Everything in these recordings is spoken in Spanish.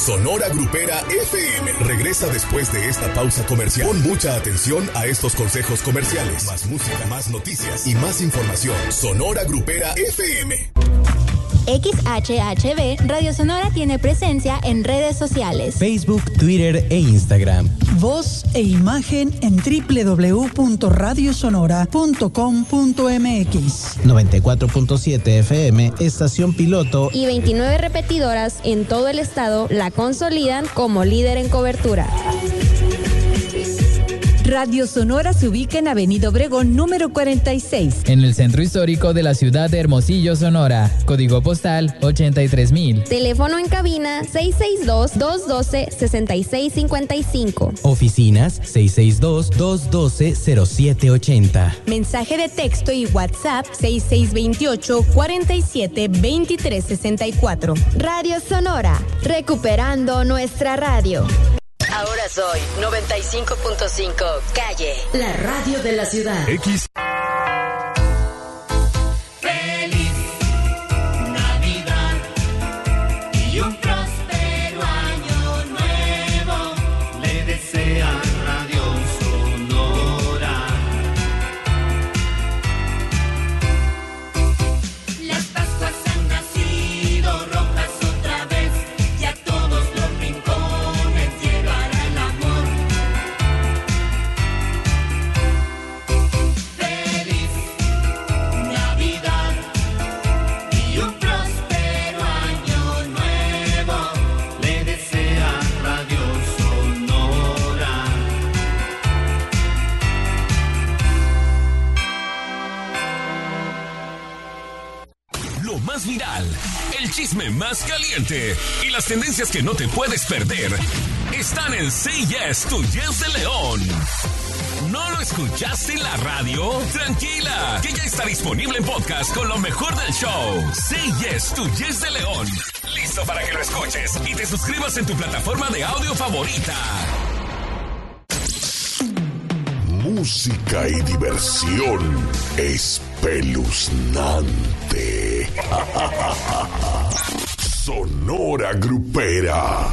Sonora Grupera FM regresa después de esta pausa comercial. Pon mucha atención a estos consejos comerciales. Más música, más noticias y más información. Sonora Grupera FM. XHHB Radio Sonora tiene presencia en redes sociales: Facebook, Twitter e Instagram. Voz e imagen en www.radiosonora.com.mx. 94.7 FM, estación piloto. Y 29 repetidoras en todo el estado la consolidan como líder en cobertura. Radio Sonora se ubica en Avenida Obregón, número 46. En el centro histórico de la ciudad de Hermosillo, Sonora. Código postal 83,000. Teléfono en cabina 662-212-6655. Oficinas 662-212-0780. Mensaje de texto y WhatsApp 6628-472364. Radio Sonora, recuperando nuestra radio. Ahora soy 95.5 Calle, la radio de la ciudad. X. Feliz Navidad y un próspero año nuevo le desea Radio Sonora. Las Pascuas han nacido rojas otra vez y a todos los rincones llegará el amor. Feliz Navidad y un próspero año nuevo le desea Radio Sonora. Lo más viral, el chisme más caliente y las tendencias que no te puedes perder están en Say Yes to Yes de León. ¿No lo escuchaste en la radio? Tranquila, que ya está disponible en podcast con lo mejor del show. Say Yes to Yes de León. Listo para que lo escuches y te suscribas en tu plataforma de audio favorita. Música y diversión espeluznante. Sonora Grupera.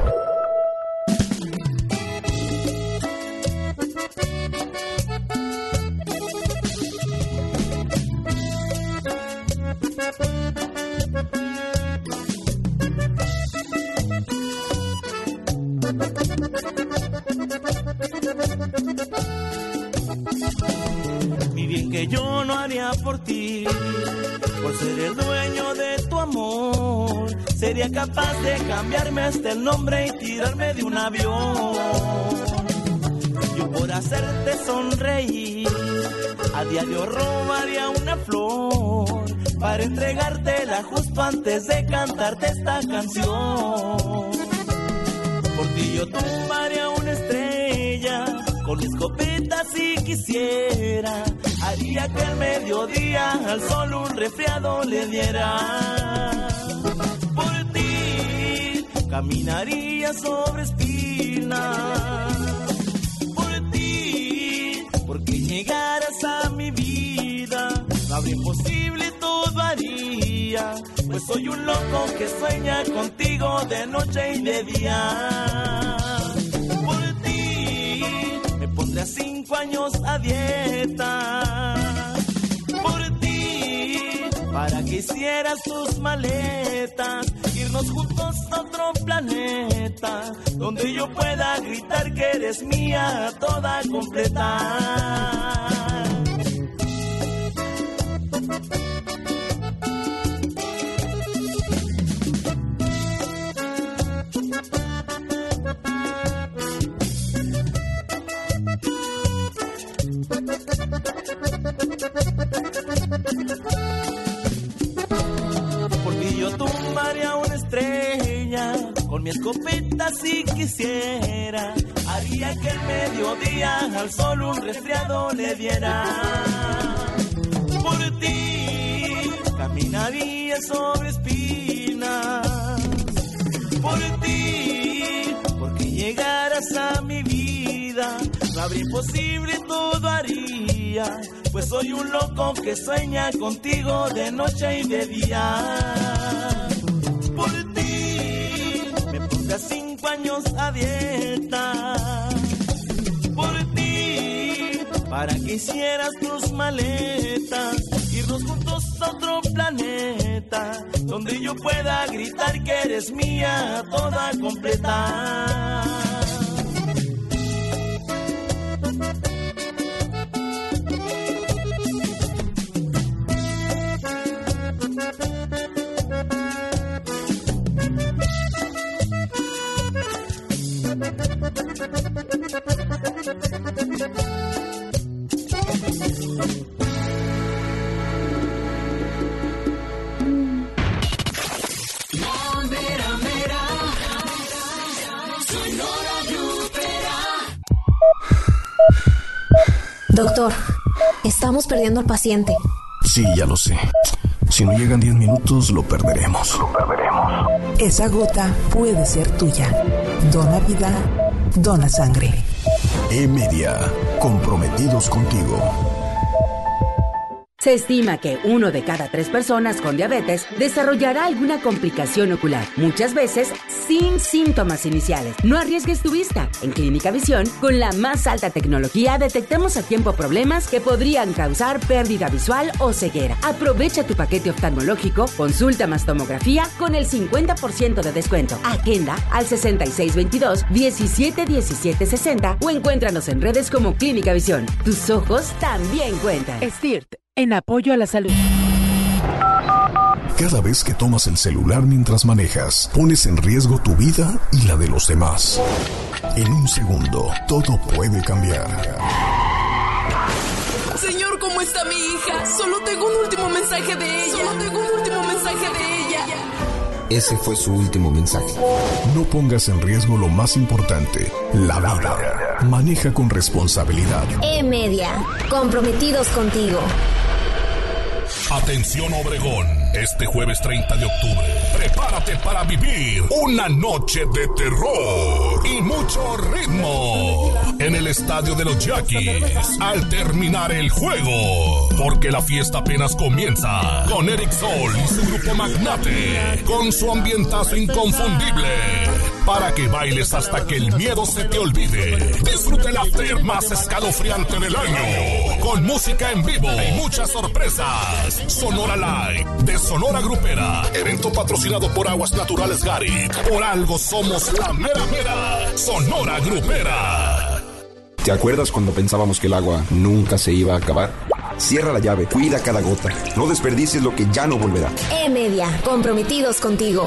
Mi bien, que yo no haría por ti, por ser el dueño de tu amor. Sería capaz de cambiarme hasta el nombre y tirarme de un avión. Yo por hacerte sonreír, a diario robaría una flor para entregártela justo antes de cantarte esta canción. Por ti yo tumbaría una estrella con mi escopeta si quisiera. Haría que al mediodía al sol un resfriado le diera. Por ti caminaría sobre espinas. Por ti, porque llegaras a mi vida. No habría imposible, todo haría. Pues soy un loco que sueña contigo de noche y de día. Pondré 5 años a dieta por ti, para que hicieras tus maletas, irnos juntos a otro planeta, donde yo pueda gritar que eres mía toda completa. Porque yo tumbaría una estrella con mi escopeta si quisiera. Haría que el mediodía al sol un resfriado le diera. Por ti caminaría sobre espinas. Por ti, porque llegaras a mi vida. No habría imposible, todo haría. Pues soy un loco que sueña contigo de noche y de día. Por ti me pondré años a dieta por ti, para que hicieras tus maletas, irnos juntos a otro planeta, donde yo pueda gritar que eres mía toda completa. Doctor, estamos perdiendo al paciente. Sí, ya lo sé. Si no llegan 10 minutos, lo perderemos. Esa gota puede ser tuya. Dona vida, dona sangre. E-Media, comprometidos contigo. Se estima que 1 de cada 3 personas con diabetes desarrollará alguna complicación ocular, muchas veces sin síntomas iniciales. No arriesgues tu vista. En Clínica Visión, con la más alta tecnología, detectamos a tiempo problemas que podrían causar pérdida visual o ceguera. Aprovecha tu paquete oftalmológico, consulta más tomografía con el 50% de descuento. Agenda al 6622-171760 o encuéntranos en redes como Clínica Visión. Tus ojos también cuentan. STIRT, en apoyo a la salud. Cada vez que tomas el celular mientras manejas, pones en riesgo tu vida y la de los demás. En un segundo, todo puede cambiar. Señor, ¿cómo está mi hija? Solo tengo un último mensaje de ella. Ese fue su último mensaje. No pongas en riesgo lo más importante, la vida. Maneja con responsabilidad. E-Media, comprometidos contigo. Atención Obregón, este jueves 30 de octubre, prepárate para vivir una noche de terror y mucho ritmo en el Estadio de los Yaquis al terminar el juego, porque la fiesta apenas comienza con Eric Sol y su grupo Magnate, con su ambientazo inconfundible, para que bailes hasta que el miedo se te olvide. Disfruta el after más escalofriante del año, con música en vivo y muchas sorpresas. Sonora Live de Sonora Grupera, evento patrocinado por Aguas Naturales Gary. Por algo somos la mera mera Sonora Grupera. ¿Te acuerdas cuando pensábamos que el agua nunca se iba a acabar? Cierra la llave, cuida cada gota. No desperdicies lo que ya no volverá. E-Media, comprometidos contigo.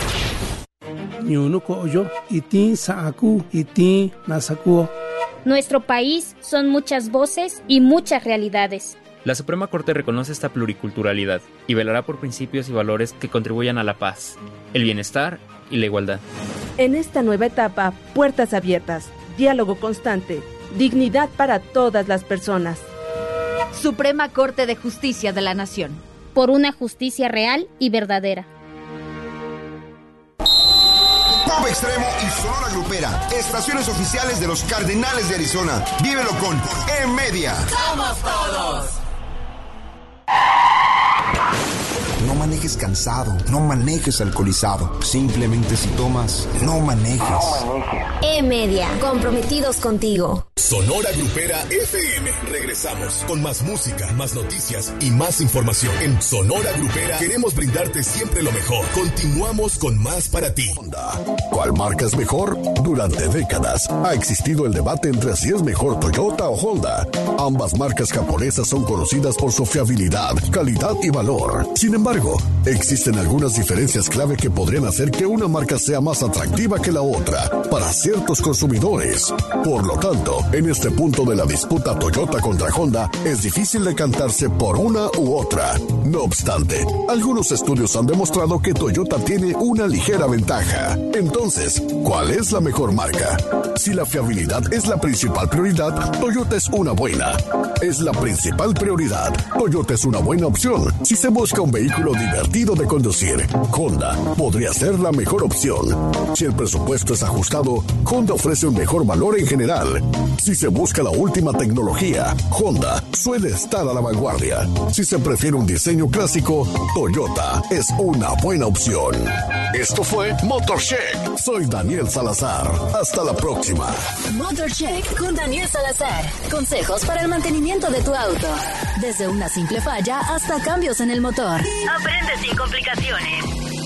Nuestro país son muchas voces y muchas realidades. La Suprema Corte reconoce esta pluriculturalidad y velará por principios y valores que contribuyan a la paz, el bienestar y la igualdad. En esta nueva etapa, puertas abiertas, diálogo constante, dignidad para todas las personas. Suprema Corte de Justicia de la Nación. Por una justicia real y verdadera. Pop Extremo y Sonora Grupera, estaciones oficiales de los Cardenales de Arizona. Vívelo con E-Media. ¡Somos todos! No manejes cansado, no manejes alcoholizado. Simplemente si tomas, no manejes. E-Media, comprometidos contigo. Sonora Grupera FM. Regresamos con más música, más noticias y más información. En Sonora Grupera queremos brindarte siempre lo mejor. Continuamos con más para ti. ¿Cuál marca es mejor? Durante décadas ha existido el debate entre si es mejor Toyota o Honda. Ambas marcas japonesas son conocidas por su fiabilidad, calidad y valor. Sin embargo, existen algunas diferencias clave que podrían hacer que una marca sea más atractiva que la otra para ciertos consumidores. Por lo tanto, en este punto de la disputa Toyota contra Honda, es difícil decantarse por una u otra. No obstante, algunos estudios han demostrado que Toyota tiene una ligera ventaja. Entonces, ¿cuál es la mejor marca? Si la fiabilidad es la principal prioridad, Toyota es una buena. Es la principal prioridad. Toyota es una buena opción. Si se busca un vehículo divertido de conducir, Honda podría ser la mejor opción. Si el presupuesto es ajustado, Honda ofrece un mejor valor en general. Si se busca la última tecnología, Honda suele estar a la vanguardia. Si se prefiere un diseño clásico, Toyota es una buena opción. Esto fue Motorcheck. Soy Daniel Salazar. Hasta la próxima. Motorcheck con Daniel Salazar. Consejos para el mantenimiento de tu auto. Desde una simple falla hasta cambios en el motor. Aprende sin complicaciones.